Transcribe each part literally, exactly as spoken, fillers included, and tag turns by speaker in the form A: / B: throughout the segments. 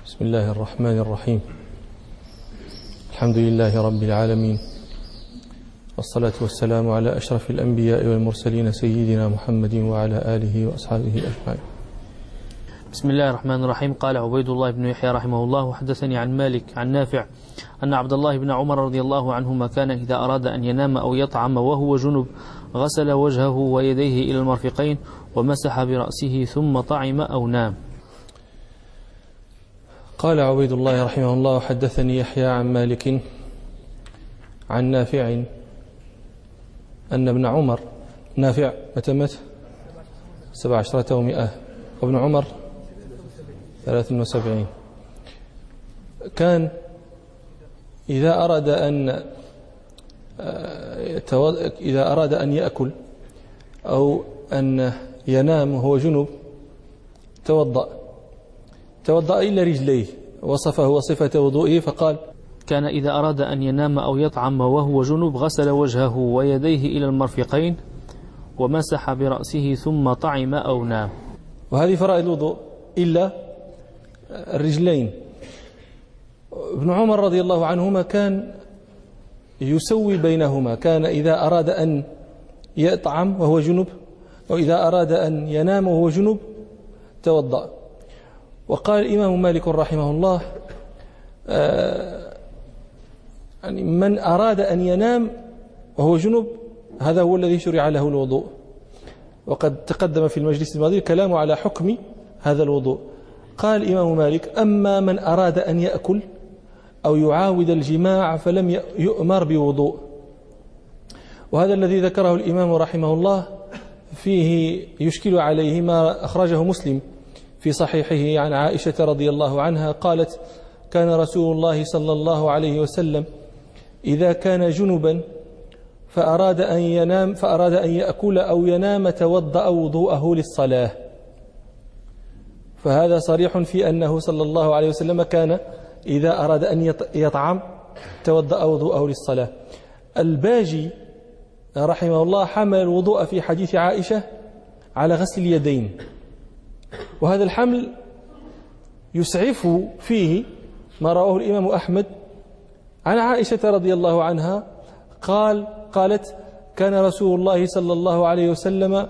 A: بسم الله الرحمن الرحيم. الحمد لله رب العالمين، والصلاة والسلام على أشرف الأنبياء والمرسلين سيدنا محمد وعلى آله وأصحابه أجمعين.
B: بسم الله الرحمن الرحيم. قال عبيد الله بن يحيى رحمه الله: وحدثني عن مالك عن نافع أن عبد الله بن عمر رضي الله عنهما كان إذا أراد أن ينام أو يطعم وهو جنب غسل وجهه ويديه إلى المرفقين ومسح برأسه ثم طعم أو نام.
A: قال عبيد الله رحمه الله: حدثني يحيى عن مالك عن نافع أن ابن عمر، نافع متى مات؟ سبع عشرة ومئة، وابن عمر ثلاث وسبعين. كان إذا أراد أن إذا أراد أن يأكل أو أن ينام وهو جنوب توضأ توضأ إلا رجليه، وصفه وصفة وضوئه فقال:
B: كان إذا أراد أن ينام أو يطعم وهو جنوب غسل وجهه ويديه إلى المرفقين ومسح برأسه ثم طعم أو نام.
A: وهذه فرائض الوضوء إلا الرجلين. ابن عمر رضي الله عنهما كان يسوي بينهما، كان إذا أراد أن يطعم وهو جنوب وإذا أراد أن ينام وهو جنوب توضأ. وقال الإمام مالك رحمه الله: آه يعني من أراد أن ينام وهو جنوب هذا هو الذي شرع له الوضوء. وقد تقدم في المجلس الماضي الكلام على حكم هذا الوضوء. قال الإمام مالك: أما من أراد أن يأكل أو يعاود الجماع فلم يؤمر بوضوء. وهذا الذي ذكره الإمام رحمه الله فيه يشكل عليه ما أخرجه مسلم في صحيحه عن عائشة رضي الله عنها قالت: كان رسول الله صلى الله عليه وسلم إذا كان جنبا فأراد أن ينام فأراد أن يأكل أو ينام توضأ وضوءه للصلاة. فهذا صريح في أنه صلى الله عليه وسلم كان إذا أراد أن يطعم توضأ وضوءه للصلاة. الباجي رحمه الله حمل الوضوء في حديث عائشة على غسل اليدين، وهذا الحمل يسعف فيه ما رواه الإمام أحمد عن عائشة رضي الله عنها قال قالت: كان رسول الله صلى الله عليه وسلم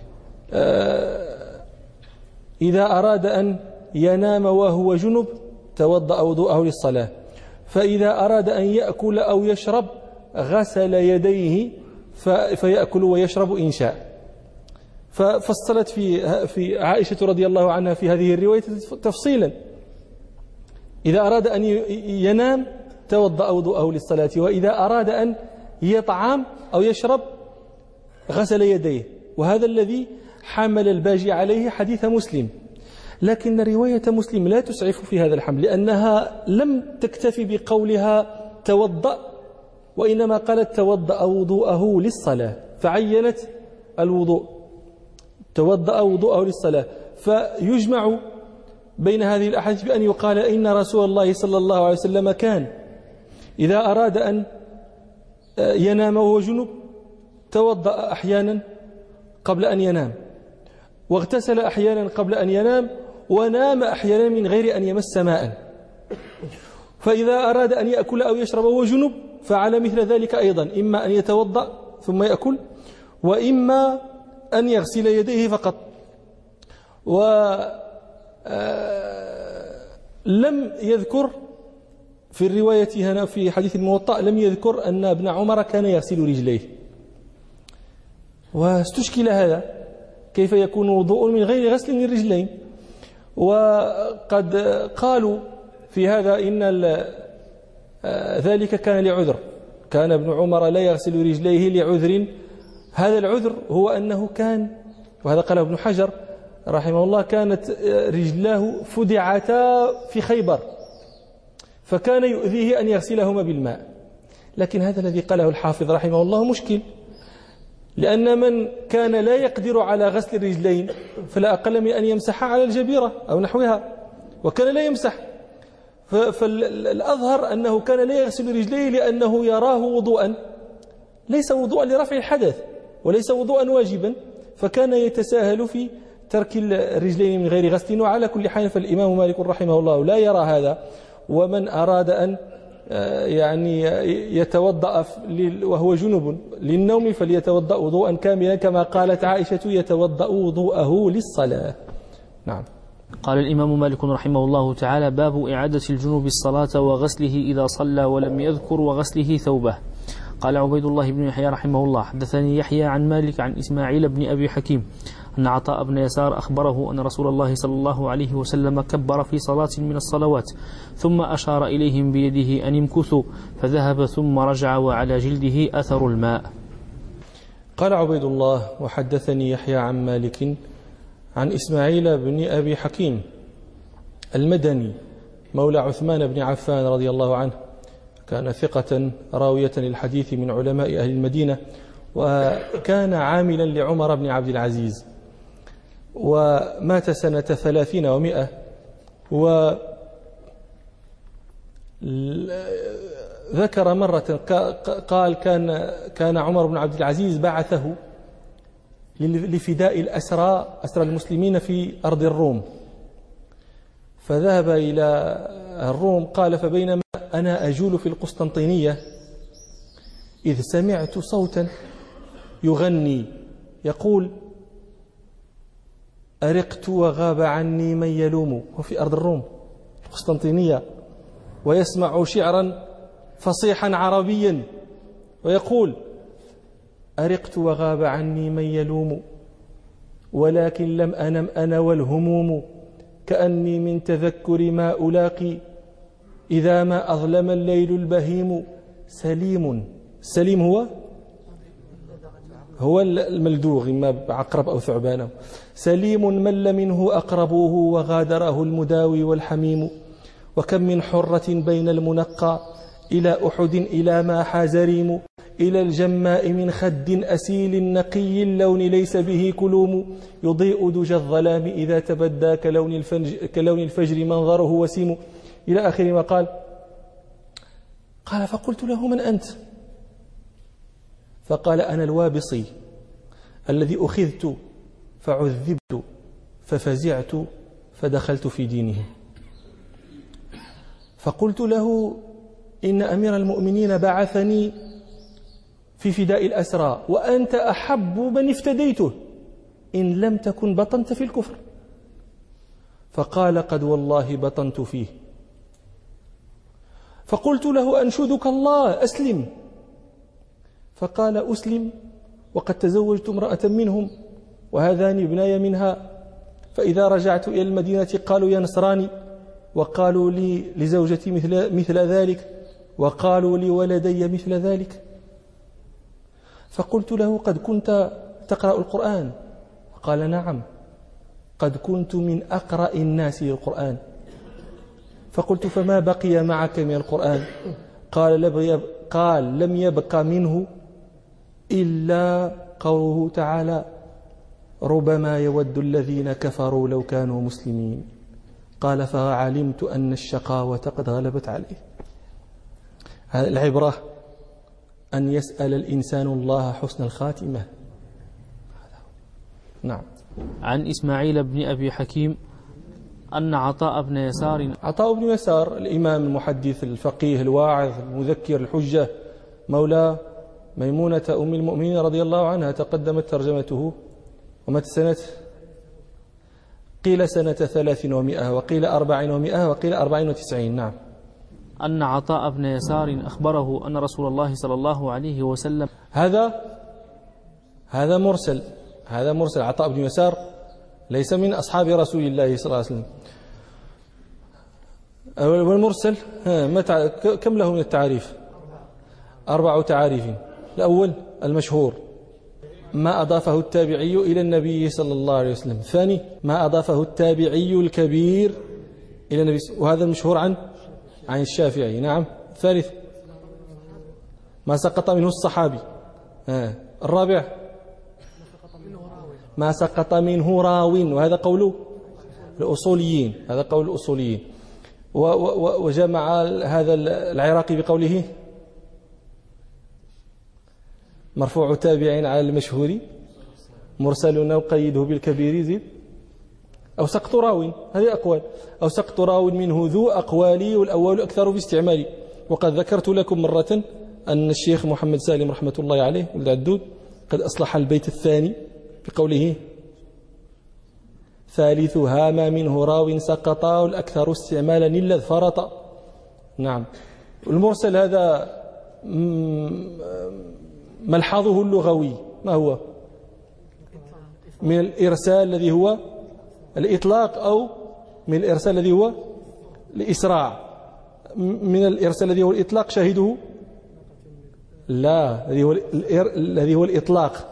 A: إذا أراد أن ينام وهو جنب توضأ وضوءه للصلاة، فإذا أراد أن يأكل أو يشرب غسل يديه فيأكل ويشرب إن شاء. ففصلت في في عائشة رضي الله عنها في هذه الرواية تفصيلا: إذا أراد أن ينام توضأ وضوءه للصلاة، وإذا أراد أن يطعم أو يشرب غسل يديه. وهذا الذي حمل الباجي عليه حديث مسلم. لكن رواية مسلم لا تسعف في هذا الحمل، لأنها لم تكتفي بقولها توضأ، وإنما قالت توضأ وضوءه للصلاة، فعينت الوضوء، توضأ وضوءه للصلاة. فيجمع بين هذه الأحاديث بأن يقال إن رسول الله صلى الله عليه وسلم كان إذا أراد أن ينام وهو جنب توضأ أحيانا قبل أن ينام، واغتسل أحيانا قبل أن ينام، ونام أحيانا من غير أن يمس ماء. فإذا أراد أن يأكل أو يشرب وهو جنب فعلى مثل ذلك أيضا، إما أن يتوضأ ثم يأكل، وإما أن يغسل يديه فقط. ولم يذكر في الرواية هنا في حديث الموطأ لم يذكر أن ابن عمر كان يغسل رجليه. واستشكل هذا، كيف يكون وضوء من غير غسل للرجلين؟ وقد قالوا في هذا إن ذلك كان لعذر، كان ابن عمر لا يغسل رجليه لعذر. هذا العذر هو أنه كان، وهذا قاله ابن حجر رحمه الله، كانت رجلاه فدعتا في خيبر فكان يؤذيه أن يغسلهما بالماء. لكن هذا الذي قاله الحافظ رحمه الله مشكل، لأن من كان لا يقدر على غسل الرجلين فلا أقل من أن يمسح على الجبيرة أو نحوها، وكان لا يمسح. فالأظهر أنه كان لا يغسل رجليه لأنه يراه وضوءا ليس وضوءا لرفع الحدث وليس وضوءا واجبا، فكان يتساهل في ترك الرجلين من غير غسل. وعلى كل حال فالإمام مالك رحمه الله لا يرى هذا. ومن أراد أن يعني يتوضأ وهو جنب للنوم فليتوضأ وضوءا كاملا كما قالت عائشة يتوضأ وضوءه للصلاة. نعم.
B: قال الإمام مالك رحمه الله تعالى: باب إعادة الجنوب الصلاة وغسله إذا صلى ولم يذكر وغسله ثوبه. قال عبيد الله بن يحيى رحمه الله: حدثني يحيى عن مالك عن إسماعيل بن أبي حكيم أن عطاء بن يسار أخبره أن رسول الله صلى الله عليه وسلم كبر في صلاة من الصلوات ثم أشار إليهم بيده أن امكثوا فذهب ثم رجع وعلى جلده أثر الماء.
A: قال عبيد الله: وحدثني يحيى عن مالك عن إسماعيل بن أبي حكيم المدني مولى عثمان بن عفان رضي الله عنه، كان ثقة راوية للحديث من علماء أهل المدينة، وكان عاملا لعمر بن عبد العزيز، ومات سنة ثلاثين ومائة. وذكر مرة قال كان كان عمر بن عبد العزيز بعثه لفداء الأسرى أسرى المسلمين في أرض الروم، فذهب إلى الروم. قال: فبينما أنا أجول في القسطنطينية إذ سمعت صوتا يغني يقول: أرقت وغاب عني من يلوم. وفي أرض الروم القسطنطينية، ويسمع شعرا فصيحا عربيا ويقول: أرقت وغاب عني من يلوم ولكن لم أنم أنا والهموم كأني من تذكر ما ألاقي إذا ما أظلم الليل البهيم. سليم. السليم هو هو الملدوغ، إما بعقرب أو ثعبان. سليم مل منه أقربوه وغادره المداوي والحميم. وكم من حرة بين المنقى إلى أحد إلى ما حاز ريم. إلى الجماء من خد أسيل نقي اللون ليس به كلوم. يضيء دجى الظلام إذا تبدى كلون الفجر, كلون الفجر منظره وسيم. إلى آخر ما قال. قال: فقلت له: من أنت؟ فقال: أنا الوابصي الذي أخذت فعذبت ففزعت فدخلت في دينهم. فقلت له: إن أمير المؤمنين بعثني في فداء الأسرى وأنت أحب من افتديته إن لم تكن بطنت في الكفر. فقال: قد والله بطنت فيه. فقلت له: أنشدك الله أسلم. فقال: أسلم وقد تزوجت امرأة منهم وهذان ابناي منها، فإذا رجعت إلى المدينة قالوا يا نصراني، وقالوا لي لزوجتي مثل, مثل ذلك، وقالوا لي ولدي مثل ذلك. فقلت له: قد كنت تقرأ القرآن؟ قال: نعم، قد كنت من أقرأ الناس للقرآن. فقلت: فما بقي معك من القرآن؟ قال: قال لم يبق منه إلا قوله تعالى: ربما يود الذين كفروا لو كانوا مسلمين. قال: فعلمت أن الشقاوة قد غلبت عليه. هذه العبرة أن يسأل الإنسان الله حسن الخاتمة. نعم.
B: عن إسماعيل بن أبي حكيم أن عطاء بن يسار
A: عطاء بن يسار الإمام المحدث الفقيه الواعظ المذكر الحجة مولى ميمونة أم المؤمنين رضي الله عنها، تقدمت ترجمته. ومات سنة قيل سنة ثلاث ومائة وقيل أربع ومائة وقيل أربع وتسعين. نعم.
B: أن عطاء بن يسار أخبره أن رسول الله صلى الله عليه وسلم
A: هذا هذا مرسل هذا مرسل عطاء بن يسار ليس من أصحاب رسول الله صلى الله عليه وسلم. والمرسل كم له من التعريف؟ أربع تعاريف. الأول المشهور ما أضافه التابعي إلى النبي صلى الله عليه وسلم. الثاني ما أضافه التابعي الكبير إلى النبي، وهذا المشهور عن عن الشافعي. نعم. الثالث ما سقط منه الصحابي. آه. الرابع ما سقط منه راو، وهذا قول الأصوليين هذا قول الأصوليين. وجمع هذا العراقي بقوله مرفوع تابع على المشهور، مرسل نقيده بالكبير زيد أو سقط راو، هذه أقوال، أو سقط راو منه ذو أقوالي، والأول أكثر في استعمالي. وقد ذكرت لكم مرة أن الشيخ محمد سالم رحمة الله عليه ولد عدود قد أصلح البيت الثاني بقوله ثالثها ما منه راو سقط والأكثر استعمالا إلا فرط. نعم. المرسل هذا ملحظه اللغوي ما هو؟ من الإرسال الذي هو الإطلاق، أو من الإرسال الذي هو الإسراع؟ من الإرسال الذي هو الإطلاق شاهده لا، الذي هو الذي هو الإطلاق.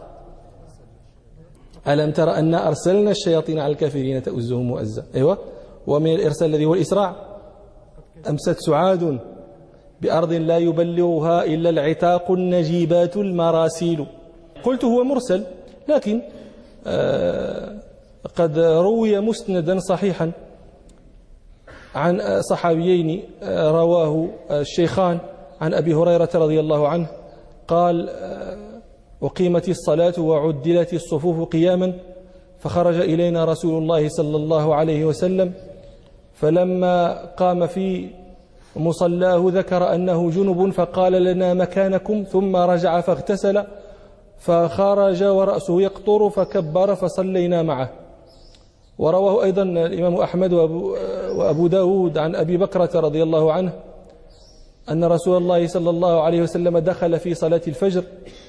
A: ألم ترى أن أرسلنا الشياطين على الكافرين تؤزهم مؤزا. أيوة. ومن الإرسال الذي هو الإسراع أمست سعاد بأرض لا يبلغها إلا العتاق النجيبات المراسيل. قلت هو مرسل، لكن آه قد روي مسندا صحيحا عن صحابيين آه رواه الشيخان عن أبي هريرة رضي الله عنه قال آه وقيمت الصلاة وعدلت الصفوف قياما فخرج إلينا رسول الله صلى الله عليه وسلم فلما قام في مصلاه ذكر أنه جنب فقال لنا مكانكم ثم رجع فاغتسل فخرج ورأسه يقطر فكبر فصلينا معه. ورواه أيضا الإمام أحمد وأبو, وأبو داود عن أبي بكرة رضي الله عنه أن رسول الله صلى الله عليه وسلم دخل في صلاة الفجر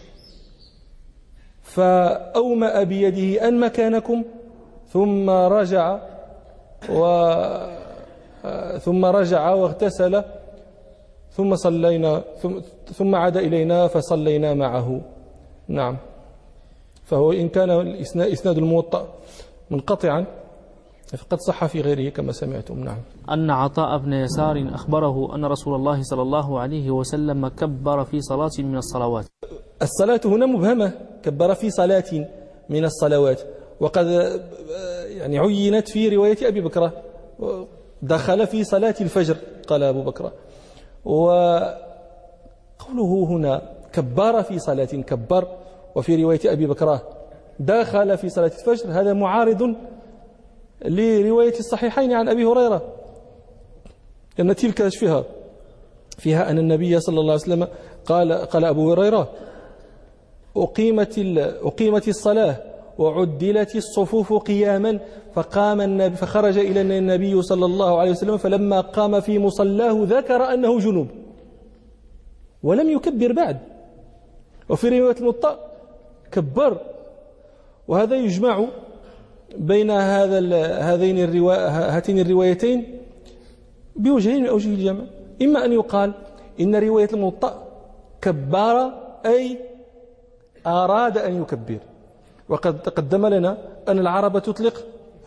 A: فأومأ بيده أن مكانكم ثم رجع و ثم رجع واغتسل ثم صلينا ثم, ثم عاد إلينا فصلينا معه. نعم. فهو إن كان إسناد الموطأ منقطعا فقد صح في غيره كما سمعتم. نعم.
B: أن عطاء بن يسار أخبره أن رسول الله صلى الله عليه وسلم كبر في صلاة من الصلوات.
A: الصلاة هنا مبهمة، كبر في صلاة من الصلوات، وقد يعني عينت في رواية أبي بكرة دخل في صلاة الفجر قال أبو بكر. وقوله هنا كبر في صلاة كبر، وفي رواية أبي بكرة دخل في صلاة الفجر، هذا معارض لرواية الصحيحين عن أبي هريرة، لأن تلك فيها فيها أن النبي صلى الله عليه وسلم قال قال أبو هريرة أقيمت أقيمت الصلاة وعدلت الصفوف قياما فقام النبي فخرج إلى النبي صلى الله عليه وسلم فلما قام في مصلاه ذكر أنه جنوب ولم يكبر بعد. وفي رواية الموطأ كبر. وهذا يجمع بين هذا هذين هاتين الروايتين بوجهين من أوجه الجمع. إما أن يقال إن رواية الموطأ كبر أي أراد أن يكبر، وقد تقدم لنا أن العرب تطلق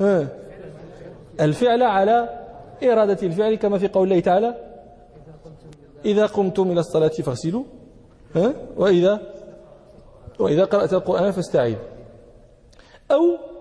A: الفعل على إرادة الفعل كما في قول الله تعالى إذا قمتم إلى الصلاة فاغسلوا وإذا وإذا قرأت القرآن فاستعيذ. أو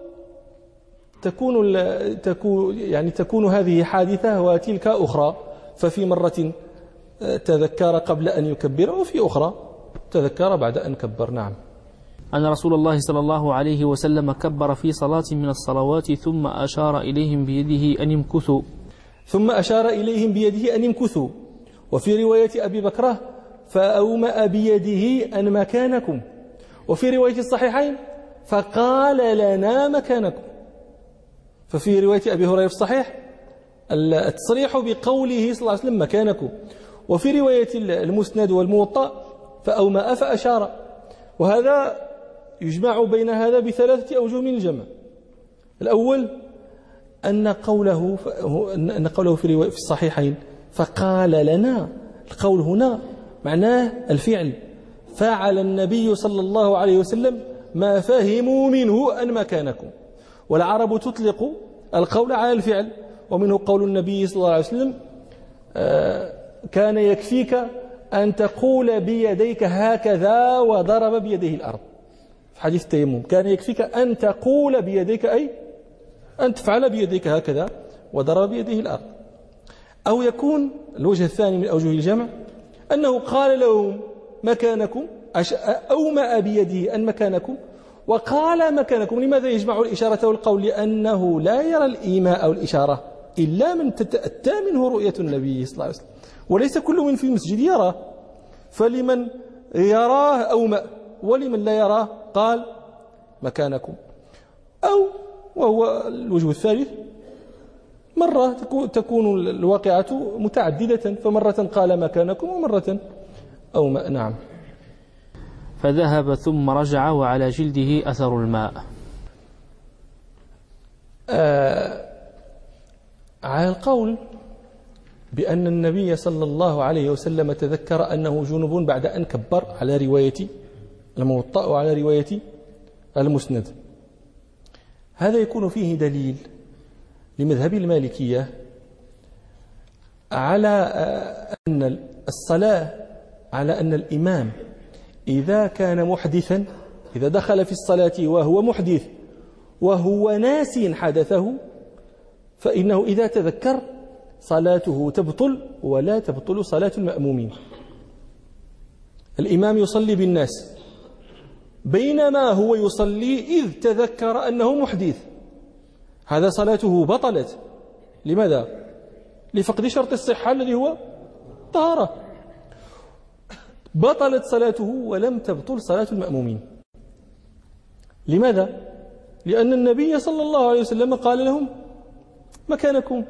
A: تكون تكون يعني تكون هذه حادثة وتلك أخرى، ففي مرة تذكر قبل أن يكبر وفي أخرى تذكر بعد أن كبر. نعم.
B: أن رسول الله صلى الله عليه وسلم كبر في صلاة من الصلوات ثم أشار إليهم بيده أن يمكثوا
A: ثم أشار إليهم بيده أن يمكثوا. وفي رواية أبي بكرة فأومأ بيده أن مكانكم. وفي رواية الصحيحين فقال لنا مكانكم. ففي رواية أبي هريرة في الصحيح التصريح بقوله صلى الله عليه وسلم مكانكم. وفي رواية المسند والموطأ فأومأ فأشار. وهذا يجمع بين هذا بثلاثة أوجه من الجمع. الأول أن قوله أن قوله في في الصحيحين فقال لنا، القول هنا معناه الفعل، فعل النبي صلى الله عليه وسلم ما فهموا منه أن مكانكم. والعرب تطلق القول على الفعل، ومنه قول النبي صلى الله عليه وسلم كان يكفيك أن تقول بيديك هكذا وضرب بيديه الأرض. في حديث التيمم كان يكفيك أن تقول بيديك أي أن تفعل بيديك هكذا وضرب بيديه الأرض. أو يكون الوجه الثاني من أوجه الجمع أنه قال لهم مكانكم، أومأ بيده أن مكانكم، وقال مكانكم. لماذا يجمع الإشارة والقول؟ لأنه لا يرى الإيماء أو الإشارة إلا من تتأتى منه رؤية النبي صلى الله عليه وسلم، وليس كل من في المسجد يراه. فلمن يراه أومأ، ولمن لا يراه قال مكانكم. أو وهو الوجه الثالث، مرة تكون الواقعة متعددة، فمرة قال مكانكم ومرة أومأ. نعم.
B: فذهب ثم رجع وعلى جلده أثر الماء.
A: آه على القول بأن النبي صلى الله عليه وسلم تذكر أنه جنب بعد أن كبر، على رواية الموطأ وعلى رواية المسند، هذا يكون فيه دليل لمذهب المالكية على أن الصلاة، على أن الإمام إذا كان محدثا، إذا دخل في الصلاة وهو محدث وهو ناس حدثه، فإنه إذا تذكر صلاته تبطل ولا تبطل صلاة المأمومين. الإمام يصلي بالناس، بينما هو يصلي إذ تذكر أنه محدث، هذا صلاته بطلت. لماذا؟ لفقد شرط الصحة الذي هو طهارة. بطلت صلاته ولم تبطل صلاة المأمومين. لماذا؟ لأن النبي صلى الله عليه وسلم قال لهم مكانكم.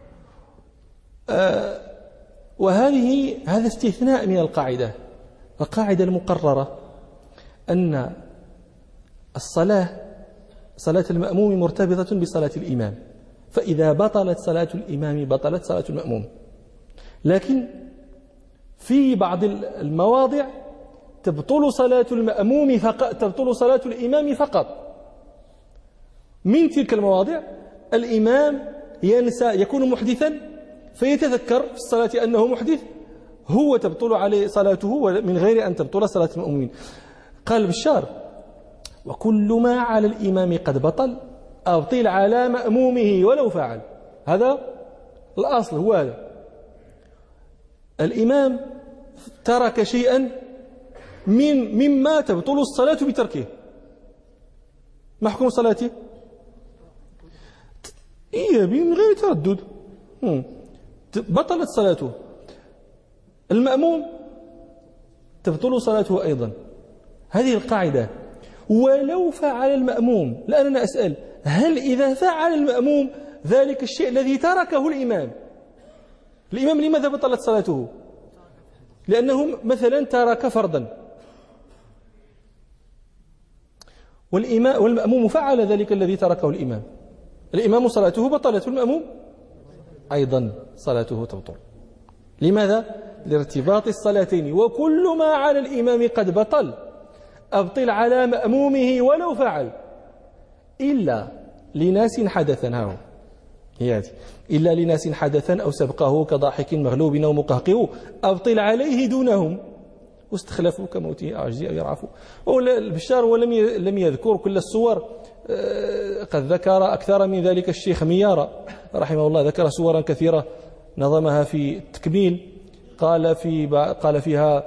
A: آه وهذه هذا استثناء من القاعدة. القاعدة المقررة أن الصلاة صلاة المأموم مرتبطة بصلاة الإمام، فإذا بطلت صلاة الإمام بطلت صلاة المأموم. لكن في بعض المواضع تبطل صلاة المأموم فقط، تبطل صلاة الإمام فقط. من تلك المواضع الإمام ينسى، يكون محدثا فيتذكر في الصلاة أنه محدث، هو تبطل عليه صلاته من غير أن تبطل صلاة المأمومين. قال بشار: وكل ما على الإمام قد بطل أبطل على مأمومه ولو فعل. هذا الأصل، هو هذا. الإمام ترك شيئا من مما تبطل الصلاة بتركه، ما حكم صلاته؟ إيه من غير تردد بطلت صلاته. المأموم تبطل صلاته أيضا. هذه القاعدة. ولو فعل المأموم، لأننا أسأل: هل إذا فعل المأموم ذلك الشيء الذي تركه الإمام، الإمام لماذا بطلت صلاته؟ لأنه مثلا ترك فرضا، والإمام والمأموم فعل ذلك الذي تركه الإمام. الإمام صلاته بطلت، المأموم أيضا صلاته تبطل. لماذا؟ لارتباط الصلاتين. وكل ما على الإمام قد بطل أبطل على مأمومه ولو فعل، إلا لناس حدثا. هاو هي هذه: إلا لناس حدثا أو سبقه كضاحك مغلوب أو مقهقه أبطل عليه دونهم واستخلفوا كموته أعجز أو يرعفوا. البشار ولم لم يذكر كل الصور، قد ذكر أكثر من ذلك الشيخ ميارة رحمه الله، ذكر صورا كثيرة نظمها في التكميل. قال في قال فيها: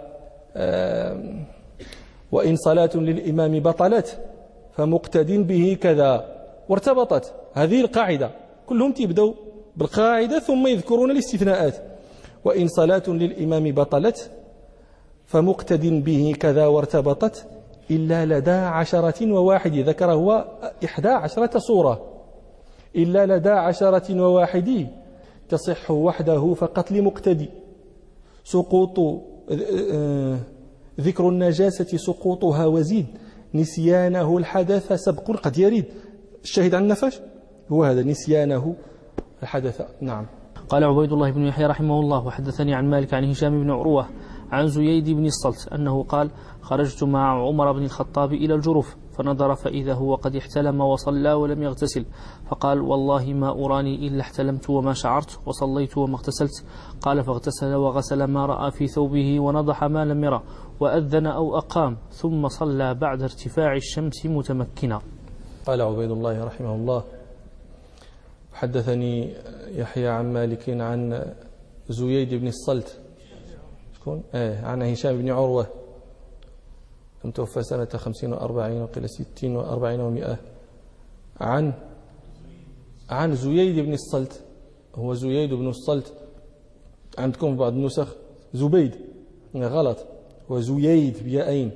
A: وإن صلاة للإمام بطلت فمقتد به كذا، وارتبطت. هذه القاعدة، كلهم تبدأوا بالقاعدة ثم يذكرون الاستثناءات. وإن صلاة للإمام بطلت فمقتد به كذا وارتبطت إلا لدى عشرة وواحد. ذكر هو إحدى عشرة صورة. إلا لدى عشرة وواحد تصح وحده فقط لمقتدي. سقوط ذكر النجاسة سقوطها وزيد، نسيانه الحدث سبق قد يريد. الشاهد عن النفش هو هذا: نسيانه الحدث. نعم.
B: قال عبيد الله بن يحيى رحمه الله: وحدثني عن مالك عن هشام بن عروة عن زييد بن الصلت أنه قال: خرجت مع عمر بن الخطاب إلى الجرف فنظر فإذا هو قد احتلم وصلى ولم يغتسل، فقال: والله ما أراني إلا احتلمت وما شعرت وصليت وما اغتسلت. قال: فاغتسل وغسل ما رأى في ثوبه ونضح ما لم يرى وأذن أو أقام ثم صلى بعد ارتفاع الشمس متمكنا.
A: قال عبيد الله رحمه الله: حدثني يحيى عن مالك عن زييد بن الصلت شكون؟ آه عن هشام بن عروة المتوفى سنة خمسين وأربعين وقيل ستين وأربعين ومئة، عن عن زييد بن الصلت. هو زييد بن الصلت، عندكم بعض النسخ زبيد، غلط، هو زييد بيائين.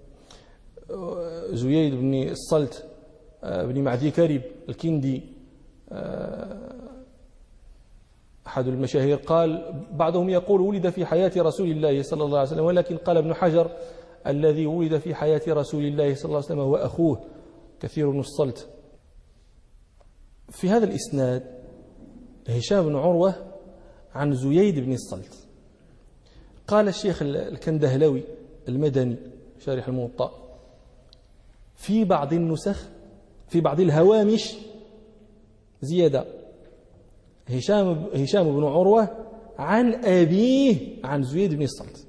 A: زييد بن الصلت بن معدي كريب الكندي، أحد المشاهير، قال بعضهم يقول ولد في حياة رسول الله صلى الله عليه وسلم، ولكن قال ابن حجر الذي ولد في حياة رسول الله صلى الله عليه وسلم هو أخوه كثير بن الصلت. في هذا الإسناد هشام بن عروة عن زييد بن الصلت. قال الشيخ الكندهلوي المدني شارح الموطأ في بعض النسخ في بعض الهوامش زيادة هشام هشام بن عروة عن أبيه عن زييد بن الصلت.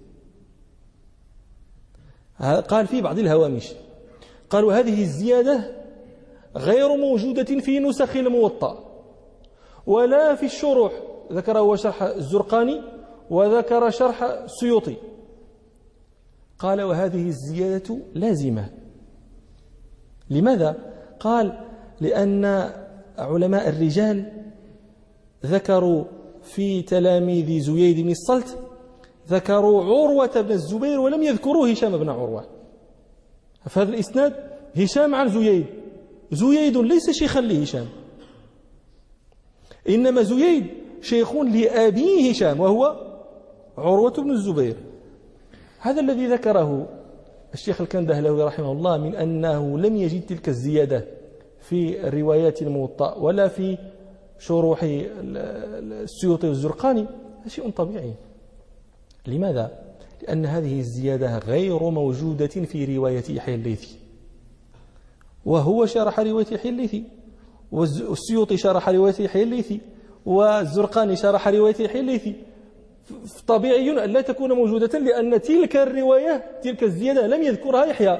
A: قال في بعض الهوامش، قالوا هذه الزيادة غير موجودة في نسخ الموطأ ولا في الشروح، ذكر هو شرح الزرقاني وذكر شرح السيوطي. قال وهذه الزيادة لازمة. لماذا؟ قال لأن علماء الرجال ذكروا في تلاميذ زييد بن الصلت ذكروا عروة بن الزبير ولم يذكروا هشام بن عروة. في هذا الإسناد هشام عن زييد، زييد ليس شيخا لهشام، إنما زييد شيخ لأبي هشام وهو عروة بن الزبير. هذا الذي ذكره الشيخ الكندهلوي رحمه الله من أنه لم يجد تلك الزيادة في الروايات الموطأ ولا في شروح السيوطي والزرقاني، هذا شيء طبيعي. لماذا؟ لأن هذه الزيادة غير موجودة في رواية يحيى الليثي، وهو شرح رواية يحيى الليثي، والسيوطي شرح رواية يحيى الليثي، والزرقاني شرح رواية يحيى الليثي. طبيعي أن لا تكون موجودة لأن تلك الرواية تلك الزيادة لم يذكرها يحيى.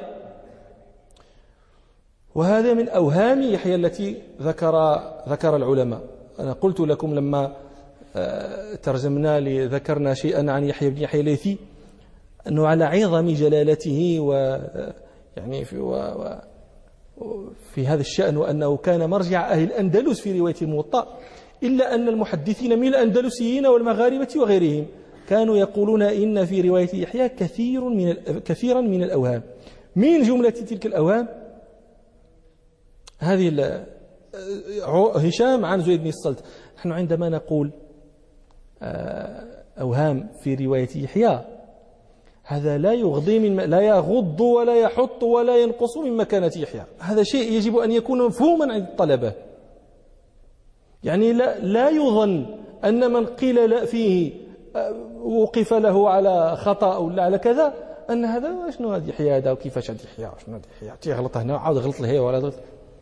A: وهذا من أوهام يحيى التي ذكر ذكر العلماء. أنا قلت لكم لما ترجمنا لذكرنا شيئا عن يحيى بن يحيى الليثي أنه على عظم جلالته و يعني في, و في هذا الشأن، وأنه كان مرجع أهل الأندلس في رواية الموطأ، إلا أن المحدثين من الأندلسيين والمغاربة وغيرهم كانوا يقولون إن في رواية يحيى كثير من كثيرا من الأوهام. من جملة تلك الأوهام هذه هشام عن زيد بن الصلت. نحن عندما نقول أوهام في رواية يحيى هذا لا يغضي من لا يغض ولا يحط ولا ينقص من مكانة يحيى، هذا شيء يجب أن يكون مفهوما عند الطلبة. يعني لا, لا يظن أن من قيل لا فيه وقف له على خطأ ولا على كذا أن هذا شنو هذا يحيى هذا وكيفاش هذا يحيى شنو هذا يحيى تيغلط هنا عاود غلط له ولا غلط.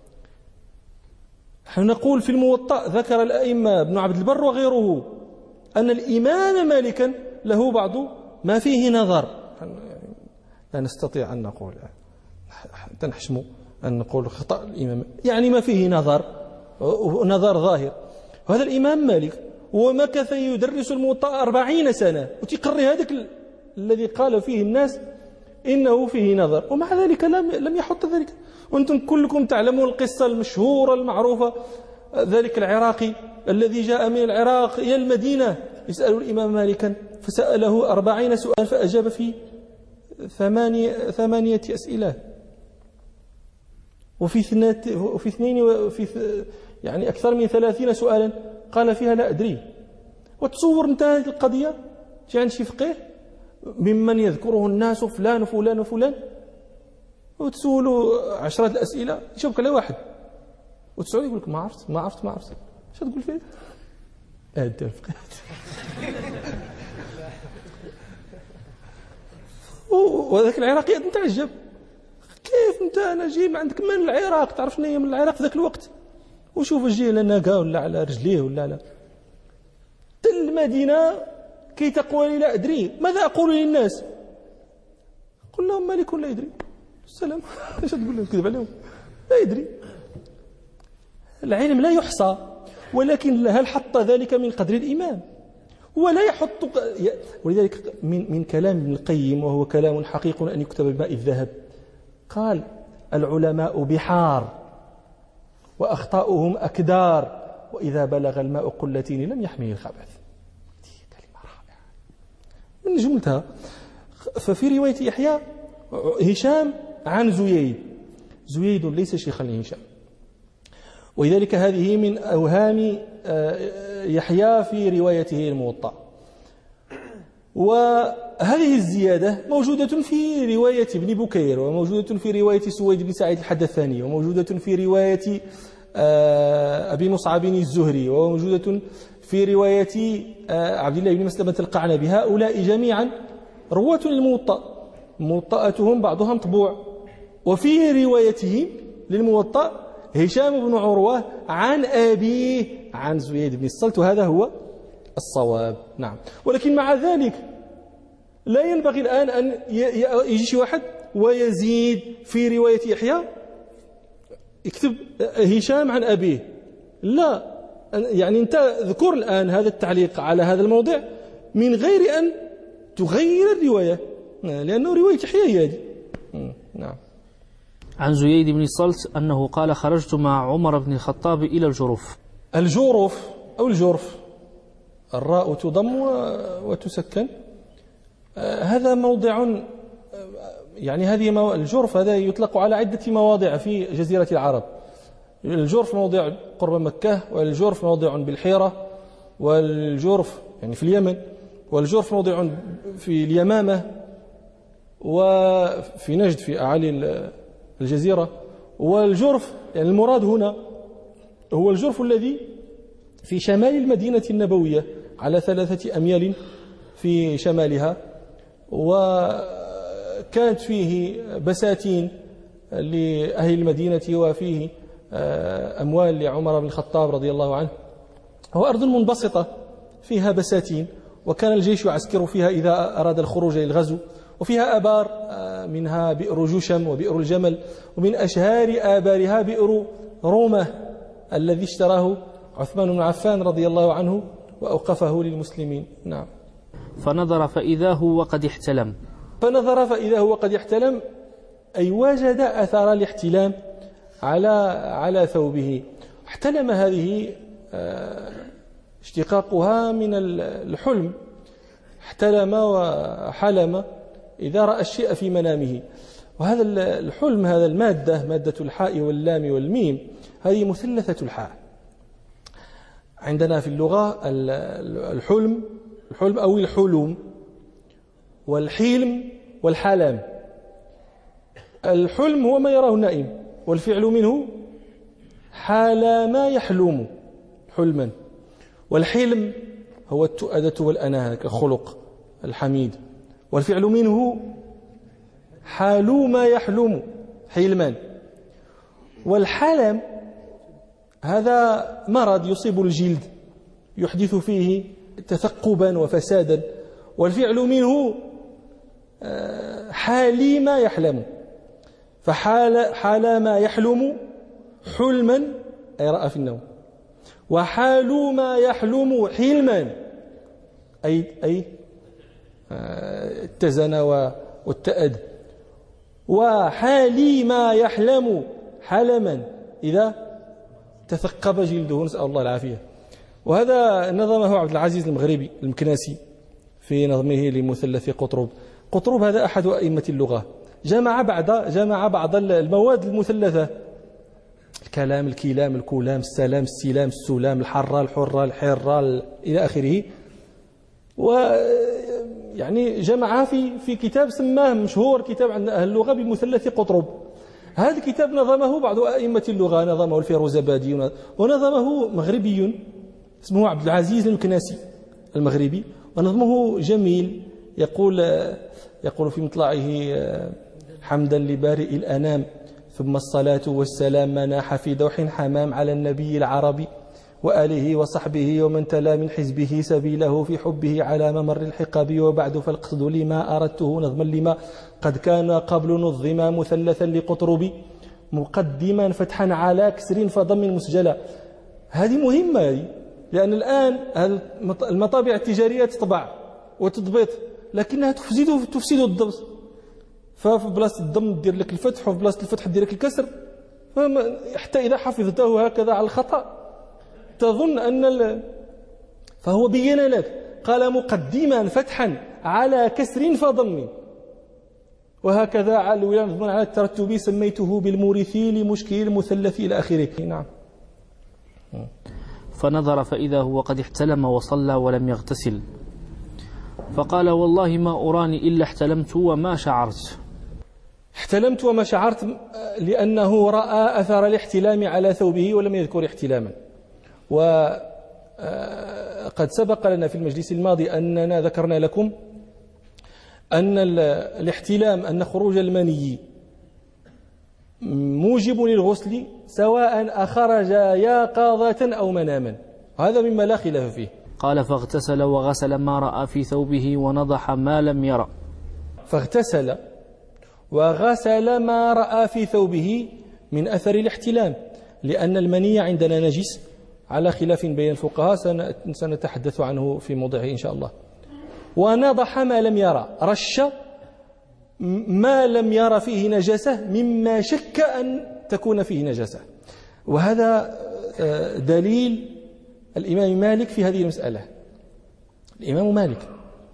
A: نحن نقول في الموطأ ذكر الأئمة ابن عبد البر وغيره أن الإمام مالكا له بعض ما فيه نظر. لا نستطيع أن نقول تنحشم أن نقول خطأ الإمام، يعني ما فيه نظر نظر ظاهر. وهذا الإمام مالك ومكث يدرس الموطأ أربعين سنة وتقري هذاك الذي قال فيه الناس إنه فيه نظر، ومع ذلك لم لم يحط ذلك. وأنتم كلكم تعلمون القصة المشهورة المعروفة، ذلك العراقي الذي جاء من العراق إلى المدينة يسأل الإمام مالكا فسأله أربعين سؤال فأجاب في ثمانية, ثمانية أسئلة وفي اثنات وفي اثنين وفي يعني أكثر من ثلاثين سؤالا قال فيها لا أدري. وتصور أنت هذه القضية جاء عند شي فقيه ممن يذكره الناس فلان وفلان وفلان وتسولوا عشرات الأسئلة يشوفك على واحد وتسأل يقول لك ما عرفت ما عرفت ما عرفت ايش تقول فيه؟ اه انت الفقيه. وذاك العراقي نتعجب كيف انت انا جاي من عندك من العراق تعرف شنو هي من العراق في ذاك الوقت وشوف جاي على ناقه ولا على رجليه ولا لا تل المدينه كي تقول لا ادري ماذا اقول للناس؟ قل لهم مالك لا يدري. السلام. ايش تقول لهم؟ كذب عليهم لا يدري. العلم لا يحصى، ولكن هل حط ذلك من قدر الإمام؟ ولا يحط. ولذلك من من كلام ابن القيم وهو كلام حقيق أن يكتب بماء الذهب قال العلماء بحار وأخطاؤهم أكدار وإذا بلغ الماء قلتين لم يحمل الخبث. كلمة رائعة من جملتها. ففي رواية يحيى هشام عن زييد، زييد ليس شيخا لهشام، ولذلك هذه من أوهام يحيى في روايته الموطأ. وهذه الزيادة موجودة في رواية ابن بكير، وموجودة في رواية سويد بن سعيد الحدثاني، وموجودة في رواية أبي مصعب الزهري، وموجودة في رواية عبد الله بن مسلمة القعنبي. هؤلاء جميعا رواة للموطأ، موطأتهم بعضها مطبوع. وفي روايته للموطأ هشام بن عروة عن أبيه عن زيد بن الصلت، وهذا هو الصواب. نعم. ولكن مع ذلك لا ينبغي الآن أن يجي شي واحد ويزيد في رواية يحيى يكتب هشام عن أبيه. لا، يعني أنت اذكر الآن هذا التعليق على هذا الموضع من غير أن تغير الرواية، لأنه رواية يحيى هي هذه. نعم.
B: عن زيد بن الصلت أنه قال خرجت مع عمر بن الخطاب إلى الجرف.
A: الجرف أو الجرف، الراء تضم وتسكن. هذا موضع، يعني هذه الجرف هذا يطلق على عدة مواضع في جزيرة العرب. الجرف موضع قرب مكة، والجرف موضع بالحيرة، والجرف يعني في اليمن، والجرف موضع في اليمامة، وفي نجد في أعالي الجزيرة. والجرف يعني المراد هنا هو الجرف الذي في شمال المدينة النبوية على ثلاثة أميال في شمالها، وكانت فيه بساتين لأهل المدينة، وفيه أموال لعمر بن الخطاب رضي الله عنه. هو أرض منبسطة فيها بساتين، وكان الجيش يعسكر فيها إذا أراد الخروج للغزو. وفيها آبار، منها بئر جشم وبئر الجمل، ومن أشهار آبارها بئر رومة الذي اشتراه عثمان بن عفان رضي الله عنه وأوقفه للمسلمين. نعم.
B: فنظر فإذا هو قد احتلم.
A: فنظر فإذا هو قد احتلم، أي وجد أثار الاحتلام على على ثوبه. احتلم هذه اشتقاقها من الحلم، احتلم وحلم إذا رأى الشيء في منامه. وهذا الحلم، هذا المادة، مادة الحاء واللام والميم، هذه مثلثة الحاء. عندنا في اللغة الحلم الحلم أو الحلم، والحلم والحلم. الحلم هو ما يراه النائم، والفعل منه حال ما يحلم حلما. والحلم هو التؤدة والأناة كخلق الحميد، والفعل منه حال ما يحلم حلما. والحلم هذا مرض يصيب الجلد يحدث فيه تثقبا وفسادا، والفعل منه حال ما يحلم. فحال حال ما يحلم حلما أي رأى في النوم، وحال ما يحلم حلما أي أي اتزن واتأد، وحال ما يحلم حلما إذا تثقب جلده، نسأل الله العافية. وهذا نظمه عبد العزيز المغربي المكناسي في نظمه لمثلث قطرب. قطرب هذا أحد أئمة اللغة، جمع بعض جمع بعض المواد المثلثة: الكلام، الكلام، الكلام، السلام، السلام، السلام، الحرة، الحرة، الحرة، إلى آخره. ويعني جمعها في في كتاب سماه مشهور كتاب عند أهل اللغة بمثلث قطرب. هذا الكتاب نظمه بعض أئمة اللغة، نظمه الفيروزابادي، ونظمه مغربي اسمه عبد العزيز المكناسي المغربي، ونظمه جميل. يقول يقول في مطلعه: حمدا لبارئ الأنام، ثم الصلاة والسلام مناح في دوح حمام على النبي العربي وآله وصحبه ومن تلا من حزبه سبيله في حبه على ممر الحقب. وبعد فالقصد لما أردته نظما لما قد كان قبل نظما مثلثا لقطرب مقدما فتحا على كسر فضم مسجلا. هذه مهمة هذه، لأن الآن المطابع التجارية تطبع وتضبط، لكنها تفسد تفسد الضبط. ففي بلاصة الضم دير لك الفتح وفي بلاصة الفتح دير لك الكسر، حتى إذا حفظته هكذا على الخطأ تظن أن ال... فهو بين لك، قال مقدما فتحا على كسر فضم، وهكذا على على الترتب سميته بالمورثي لمشكل المثلث إلى آخره. نعم.
B: فنظر فإذا هو قد احتلم وصلى ولم يغتسل، فقال والله ما أراني إلا احتلمت وما شعرت.
A: احتلمت وما شعرت لأنه رأى أثر الاحتلام على ثوبه ولم يذكر احتلاما. وقد سبق لنا في المجلس الماضي أننا ذكرنا لكم أن الاحتلام أن خروج المني موجب للغسل سواء أخرج يقظة أو مناما، هذا مما لا خلاف فيه.
B: قال فاغتسل وغسل ما رأى في ثوبه ونضح ما لم يرى.
A: فاغتسل وغسل ما رأى في ثوبه من أثر الاحتلام، لأن المني عندنا نجس على خلاف بين الفقهاء سنتحدث عنه في موضعه إن شاء الله. ونضح ما لم يرى، رش ما لم يرى فيه نجاسة مما شك أن تكون فيه نجاسة. وهذا دليل الإمام مالك في هذه المسألة. الإمام مالك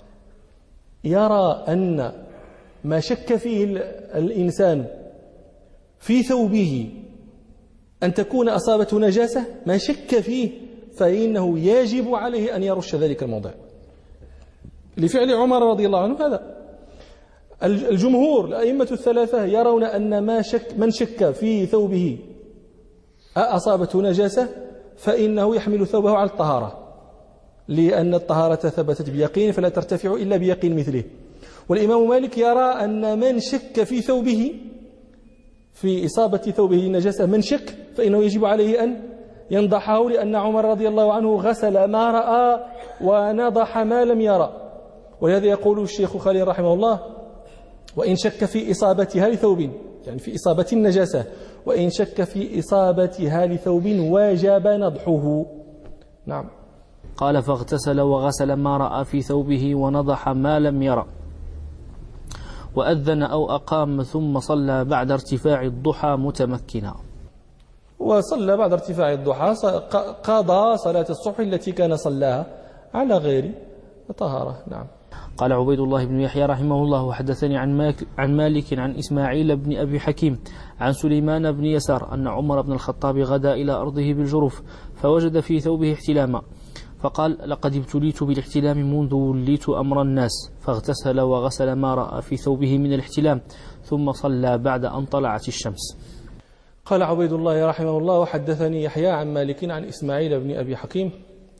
A: يرى أن ما شك فيه الإنسان في ثوبه أن تكون أصابته نجاسة، ما شك فيه فإنه يجب عليه أن يرش ذلك الموضع لفعل عمر رضي الله عنه. هذا الجمهور الأئمة الثلاثة يرون أن ما شك من شك في ثوبه أصابته نجاسة فإنه يحمل ثوبه على الطهارة، لأن الطهارة ثبتت بيقين فلا ترتفع إلا بيقين مثله. والإمام مالك يرى أن من شك في ثوبه في إصابة ثوبه النجاسة من شك فإنه يجب عليه أن ينضحه، لأن عمر رضي الله عنه غسل ما رأى ونضح ما لم يرى. ولهذا يقول الشيخ خليل رحمه الله وإن شك في إصابتها لثوب، يعني في إصابة النجاسة، وإن شك في إصابتها لثوب واجب نضحه. نعم.
B: قال فاغتسل وغسل ما رأى في ثوبه ونضح ما لم يرى، وأذن أو أقام ثم صلى بعد ارتفاع الضحى متمكنا.
A: وصلى بعد ارتفاع الضحى قضى صلاة الصبح التي كان صلاها على غير طهارة. نعم.
B: قال عبيد الله بن يحيى رحمه الله وحدثني عن مالك, عن مالك عن إسماعيل بن أبي حكيم عن سليمان بن يسار أن عمر بن الخطاب غدا إلى أرضه بالجرف فوجد في ثوبه احتلاما، فقال لقد ابتليت بالاحتلام منذ وليت أمر الناس، فاغتسل وغسل ما رأى في ثوبه من الاحتلام ثم صلى بعد أن طلعت الشمس.
A: قال عبيد الله رحمه الله وحدثني يحيى عن مالك عن إسماعيل بن أبي حكيم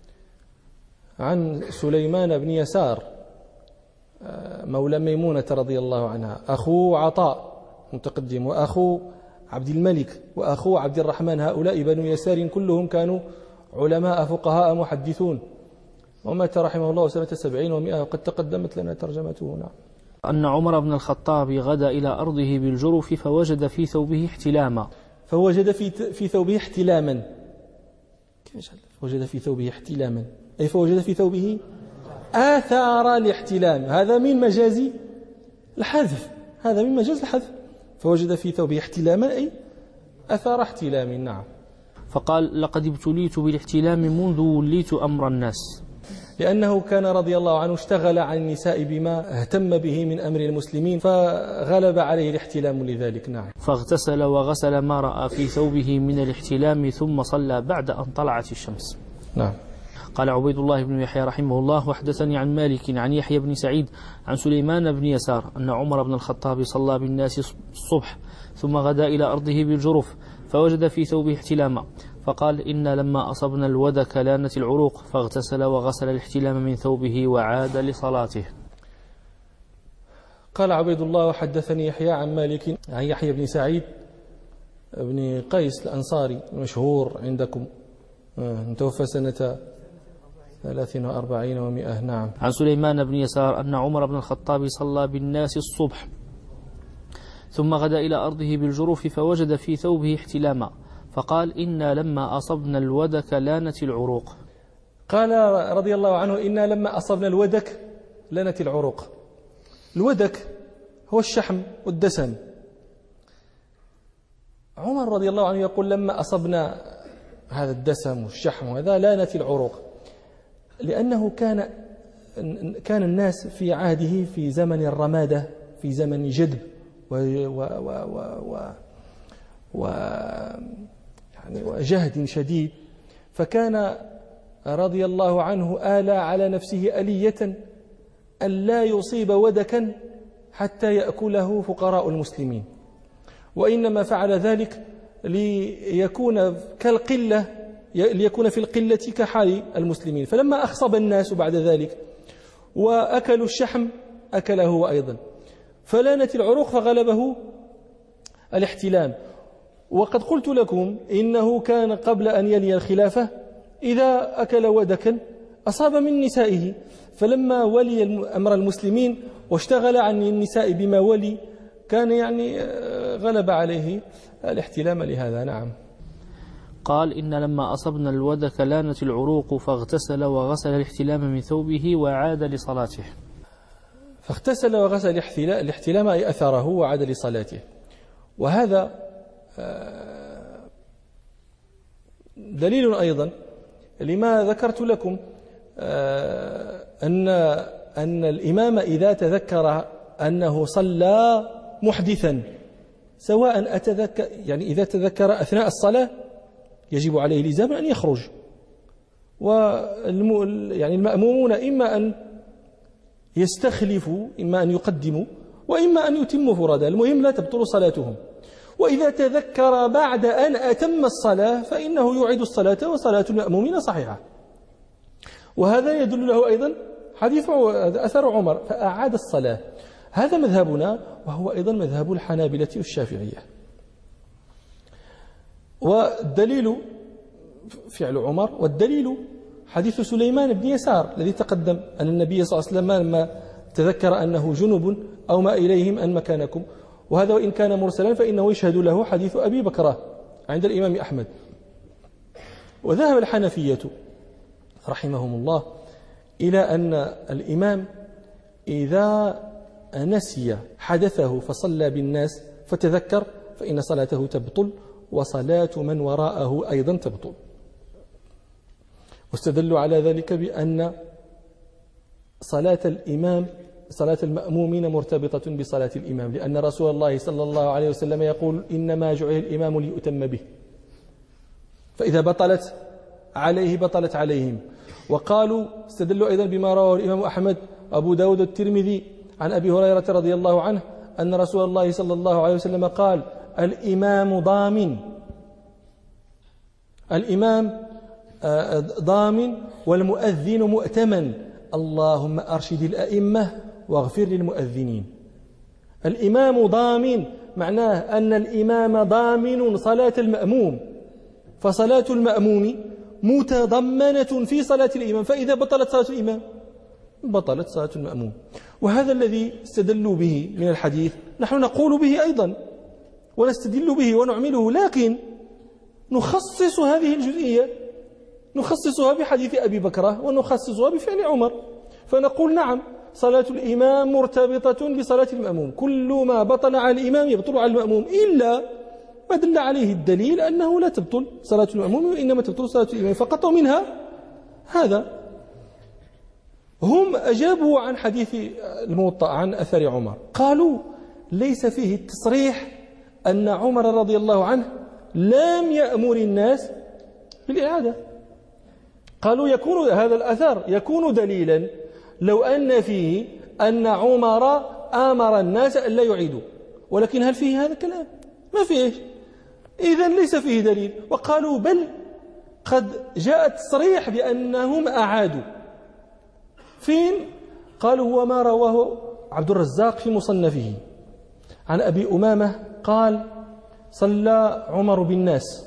A: عن سليمان بن يسار مولى ميمونة رضي الله عنها، أخو عطاء متقدم وأخو عبد الملك وأخو عبد الرحمن، هؤلاء بنو يسار كلهم كانوا علماء فقهاء محدثون، ومات رحمه الله سنة سبعين ومئة وقد تقدمت لنا ترجمته. نعم.
B: أن عمر بن الخطاب غدا إلى أرضه بالجرف فوجد في ثوبه احتلاما.
A: فوجد في في ثوبه احتلاما. وجد في ثوبه احتلاما أي فوجد في ثوبه آثار الاحتلام، هذا من مجاز الحذف، هذا من مجاز الحذف. فوجد في ثوبه احتلاما أي أثار احتلام. نعم.
B: فقال لقد ابتليت بالاحتلام منذ وليت أمر الناس،
A: لأنه كان رضي الله عنه اشتغل عن النساء بما اهتم به من أمر المسلمين فغلب عليه الاحتلام لذلك. نعم.
B: فاغتسل وغسل ما رأى في ثوبه من الاحتلام ثم صلى بعد أن طلعت الشمس.
A: نعم.
B: قال عبيد الله بن يحيى رحمه الله وحدثني عن مالك عن يحيى بن سعيد عن سليمان بن يسار أن عمر بن الخطاب صلى بالناس الصبح ثم غدا إلى أرضه بالجرف فوجد في ثوبه احتلاما، فقال إن لما أصبنا الودك لانت العروق، فاغتسل وغسل الاحتلام من ثوبه وعاد لصلاته.
A: قال عبيد الله وحدثني يحيى عن مالك عن يحيى بن سعيد بن قيس الأنصاري المشهور عندكم، توفى سنة ثلاث وأربعين ومئة. نعم.
B: عن سليمان بن يسار أن عمر بن الخطاب صلى بالناس الصبح ثم غدا إلى أرضه بالجرف فوجد في ثوبه احتلاما، فقال إنا لما أصبنا الودك لانت العروق.
A: قال رضي الله عنه إنا لما أصبنا الودك لانت العروق. الودك هو الشحم والدسم. عمر رضي الله عنه يقول لما أصبنا هذا الدسم والشحم وهذا لانت العروق، لأنه كان كان الناس في عهده في زمن الرمادة، في زمن جدب و, و, و, و, و يعني وجهد شديد، فكان رضي الله عنه آلى على نفسه ألية أن لا يصيب ودكا حتى يأكله فقراء المسلمين، وإنما فعل ذلك ليكون كالقلة، ليكون في القلة كحال المسلمين. فلما أخصب الناس بعد ذلك وأكلوا الشحم أكله هو أيضا، فلانت العروق فغلبه الاحتلام. وقد قلت لكم إنه كان قبل أن يلي الخلافة إذا أكل ودكا أصاب من نسائه، فلما ولي أمر المسلمين واشتغل عن النساء بما ولي كان يعني غلب عليه الاحتلام لهذا. نعم.
B: قال إن لما أصبنا الودك لانت العروق فاغتسل وغسل الاحتلام من ثوبه وعاد لصلاته.
A: فاغتسل وغسل الاحتلام أي أثره وعاد لصلاته. وهذا دليل أيضا لما ذكرت لكم أن أن الإمام إذا تذكر أنه صلى محدثا، سواء أتذكر يعني إذا تذكر أثناء الصلاة يجب عليه الإلزام أن يخرج، والم يعني المأمومون إما أن يستخلفوا، إما أن يقدموا، وإما أن يتموا فرادى، المهم لا تبطل صلاتهم. وإذا تذكر بعد أن أتم الصلاة فإنه يعيد الصلاة وصلاة المأمومين صحيحة. وهذا يدل له أيضا حديث أثر عمر فأعاد الصلاة. هذا مذهبنا، وهو أيضا مذهب الحنابلة والشافعية. والدليل فعل عمر، والدليل حديث سليمان بن يسار الذي تقدم أن النبي صلى الله عليه وسلم لما تذكر أنه جنب أو ما إليهم أن مكانكم، وهذا وإن كان مرسلا فإنه يشهد له حديث أبي بكرة عند الإمام أحمد. وذهب الحنفية رحمهم الله إلى أن الإمام إذا نسي حدثه فصلى بالناس فتذكر فإن صلاته تبطل، وصلاة من وراءه أيضا تبطل. واستدلوا على ذلك بأن صلاة الإمام صلاة المأمومين مرتبطة بصلاة الإمام، لأن رسول الله صلى الله عليه وسلم يقول إنما جعل الإمام ليؤتم به، فإذا بطلت عليه بطلت عليهم. وقالوا استدلوا أيضا بما رواه الإمام أحمد أبو داود والترمذي عن أبي هريرة رضي الله عنه أن رسول الله صلى الله عليه وسلم قال الإمام ضامن، الإمام ضامن والمؤذن مؤتمن، اللهم أرشد الأئمة واغفر للمؤذنين. الإمام ضامن معناه أن الإمام ضامن صلاة المأموم، فصلاة المأموم متضمنة في صلاة الإمام، فإذا بطلت صلاة الإمام بطلت صلاة المأموم. وهذا الذي استدلوا به من الحديث نحن نقول به أيضا ونستدل به ونعمله، لكن نخصص هذه الجزئية نخصصها بحديث أبي بكرة ونخصصها بفعل عمر، فنقول نعم صلاة الإمام مرتبطة بصلاة المأموم، كل ما بطل على الإمام يبطل على المأموم إلا ما دل عليه الدليل أنه لا تبطل صلاة المأموم وإنما تبطل صلاة الإمام فقط، ومنها هذا. هم أجابوا عن حديث الموطأ عن أثر عمر، قالوا ليس فيه التصريح أن عمر رضي الله عنه لم يأمر الناس بالإعادة. قالوا يكون هذا الأثر يكون دليلا لو أن فيه أن عمر آمر الناس أن لا يعيدوا، ولكن هل فيه هذا الكلام؟ ما فيه، إذن ليس فيه دليل. وقالوا بل قد جاء تصريح بأنهم أعادوا. فين؟ قالوا هو ما رواه عبد الرزاق في مصنفه عن أبي أمامة قال صلى عمر بالناس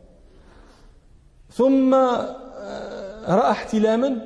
A: ثم رأى احتلاما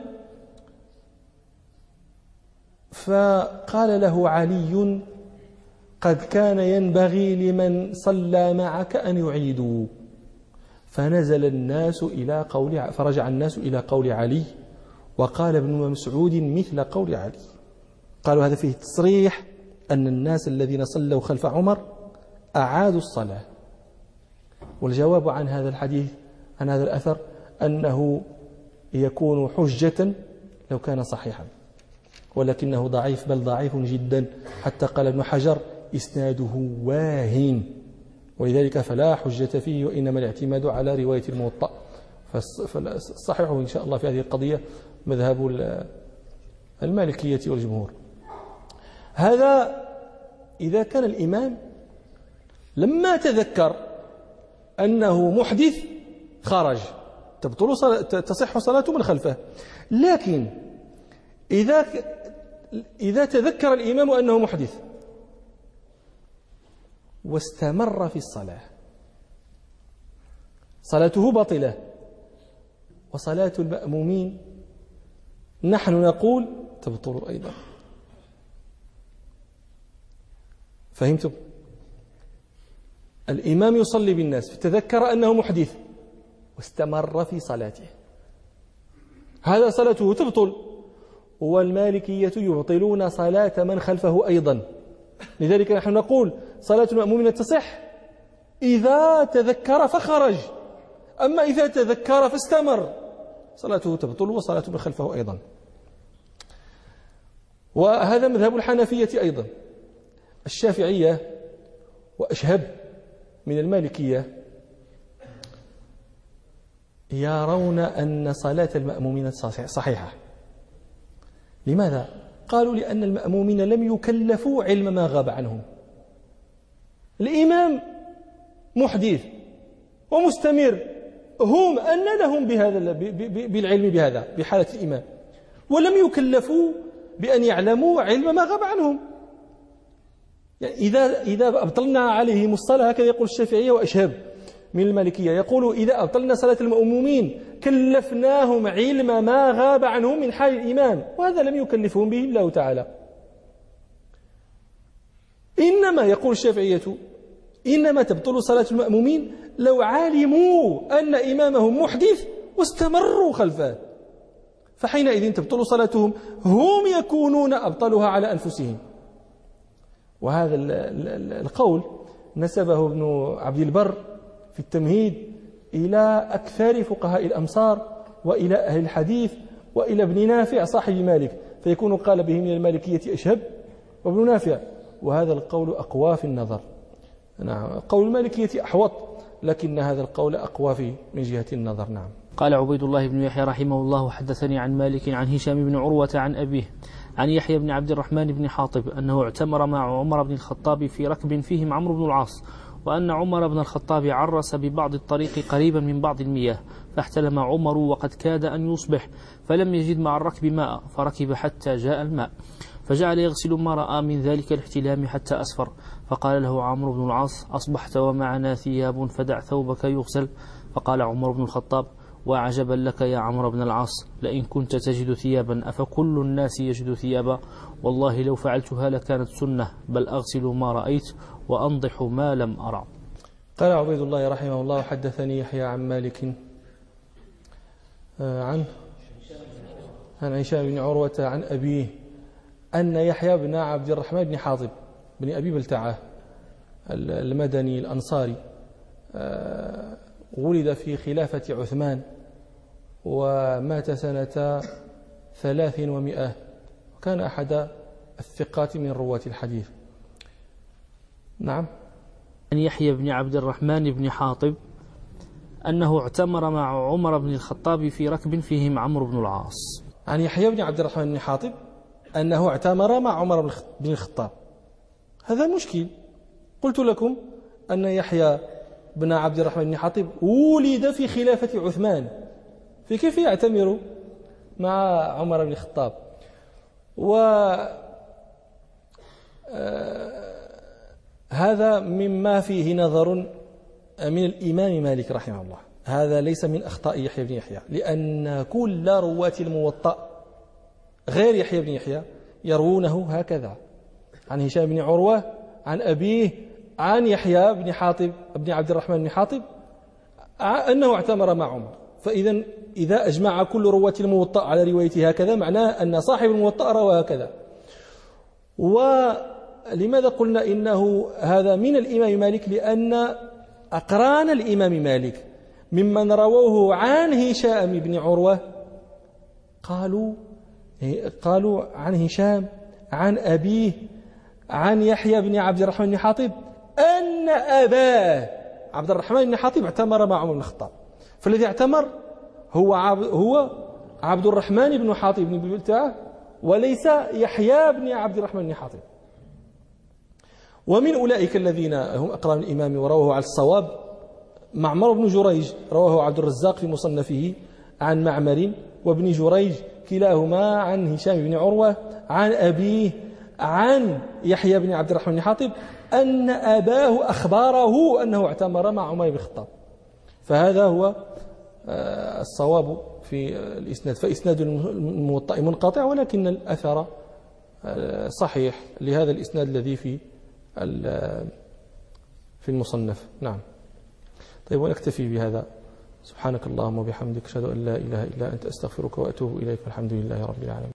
A: فقال له علي قد كان ينبغي لمن صلى معك أن يعيدوا، فنزل الناس إلى قول فرجع الناس إلى قول علي، وقال ابن مسعود مثل قول علي. قالوا هذا فيه تصريح أن الناس الذين صلوا خلف عمر أعادوا الصلاة. والجواب عن هذا الحديث عن هذا الأثر أنه يكون حجة لو كان صحيحا، ولكنه ضعيف، بل ضعيف جدا، حتى قال ابن حجر إسناده واهن، ولذلك فلا حجة فيه، وإنما الاعتماد على رواية الموطأ. فالصحيح إن شاء الله في هذه القضية مذهب المالكية والجمهور. هذا إذا كان الإمام لما تذكر أنه محدث خرج، تبطل صلاة، تصح صلاته من خلفه. لكن إذا إذا تذكر الإمام أنه محدث واستمر في الصلاة، صلاته باطلة. وصلاة المأمومين نحن نقول تبطل أيضا. فهمتم؟ الإمام يصلي بالناس فتذكر أنه محدث واستمر في صلاته، هذا صلاته تبطل. والمالكية يبطلون صلاة من خلفه أيضا. لذلك نحن نقول صلاة المأمومين تصح إذا تذكر فخرج، أما إذا تذكر فاستمر صلاته تبطل وصلاة من خلفه أيضا. وهذا مذهب الحنفية أيضا. الشافعية وأشهب من المالكية يرون أن صلاة المأمومين صحيحة. لماذا؟ قالوا لأن المأمومين لم يكلفوا علم ما غاب عنهم. الإمام محدث ومستمر، هم أن لهم بهذا بالعلم بهذا بحالة الإمام، ولم يكلفوا بأن يعلموا علم ما غاب عنهم. يعني إذا إذا أبطلنا عليهم الصلاة، هكذا يقول الشافعية وأشهب من المالكية، يقول إذا أبطلنا صلاة المأمومين كلفناهم علم ما غاب عنهم من حال الإمام، وهذا لم يكلفهم به الله تعالى. إنما يقول الشافعية إنما تبطل صلاة المأمومين لو علموا أن إمامهم محدث واستمروا خلفه، فحينئذ تبطل صلاتهم، هم يكونون أبطلها على أنفسهم. وهذا القول نسبه ابن عبد البر في التمهيد إلى أكثر فقهاء الأمصار وإلى أهل الحديث وإلى ابن نافع صاحب مالك، فيكون قال به من المالكية أشهب وابن نافع. وهذا القول أقوى في النظر. نعم، قول المالكية أحوط، لكن هذا القول أقوى في من جهة النظر. نعم.
B: قال عبيد الله بن يحيى رحمه الله: حدثني عن مالك عن هشام بن عروة عن أبيه عن يحيى بن عبد الرحمن بن حاطب أنه اعتمر مع عمر بن الخطاب في ركب فيهم عمرو بن العاص، وأن عمر بن الخطاب عرس ببعض الطريق قريبا من بعض المياه، فاحتلم عمر وقد كاد أن يصبح، فلم يجد مع الركب ماء، فركب حتى جاء الماء، فجعل يغسل ما رأى من ذلك الاحتلام حتى أسفر، فقال له عمرو بن العاص: أصبحت ومعنا ثياب فدع ثوبك يغسل. فقال عمر بن الخطاب: وعجبا لك يا عمرو بن العاص، لئن كنت تجد ثيابا أفكل الناس يجد ثيابا؟ والله لو فعلتها لكانت سنة، بل أغسل ما رأيت وأنضح ما لم أرى.
A: قال عبيد الله رحمه الله: حدثني يحيى عن مالك عن عن هشام بن عروة عن أبيه أن يحيى بن عبد الرحمن بن حاطب بن أبي بلتعة المدني الأنصاري ولد في خلافة عثمان ومات سنة ثلاث ومئة، وكان أحد الثقات من رواة الحديث. نعم.
B: عن يحيى بن عبد الرحمن بن حاطب أنه اعتمر مع عمر بن الخطاب في ركب فيهم عمرو بن العاص.
A: عن يحيى بن عبد الرحمن بن حاطب أنه اعتمر مع عمر بن الخطاب. هذا مشكل. قلت لكم أن يحيى بن عبد الرحمن بن حاطب ولد في خلافة عثمان، في كيف يعتمر مع عمر بن الخطاب؟ و هذا مما فيه نظر من الإمام مالك رحمه الله. هذا ليس من أخطاء يحيى بن يحيى، لأن كل رواة الموطأ غير يحيى بن يحيى يروونه هكذا، عن هشام بن عروة عن أبيه عن يحيى بن حاطب بن عبد الرحمن بن حاطب أنه اعتمر مع عمر. فإذا إذا أجمع كل رواة الموطأ على روايته هكذا، معناه أن صاحب الموطأ روى هكذا. لماذا قلنا إنه هذا من الإمام مالك؟ لأن أقران الإمام مالك ممن رووه عن هشام بن عروة قالوا قالوا عن هشام عن أبيه عن يحيى بن عبد الرحمن بن حاطب أن أباه عبد الرحمن بن حاطب اعتمر مع عمر بن الخطاب. فالذي اعتمر هو هو عبد الرحمن بن حاطب بن بلتعة وليس يحيى بن عبد الرحمن بن حاطب. ومن أولئك الذين هم أقران الإمام ورواه على الصواب معمر بن جريج، رواه عبد الرزاق في مصنفه عن معمر وابن جريج كلاهما عن هشام بن عروة عن أبيه عن يحيى بن عبد الرحمن بن حاطب أن أباه أخبره أنه اعتمر مع عمر بن الخطاب. فهذا هو الصواب في الإسناد. فإسناد الموطأ منقطع، ولكن الأثر صحيح لهذا الإسناد الذي في في المصنف. نعم. طيب، ونكتفي بهذا. سبحانك اللهم وبحمدك، أشهد أن لا إله إلا أنت، أستغفرك وأتوب إليك، والحمد لله رب العالمين.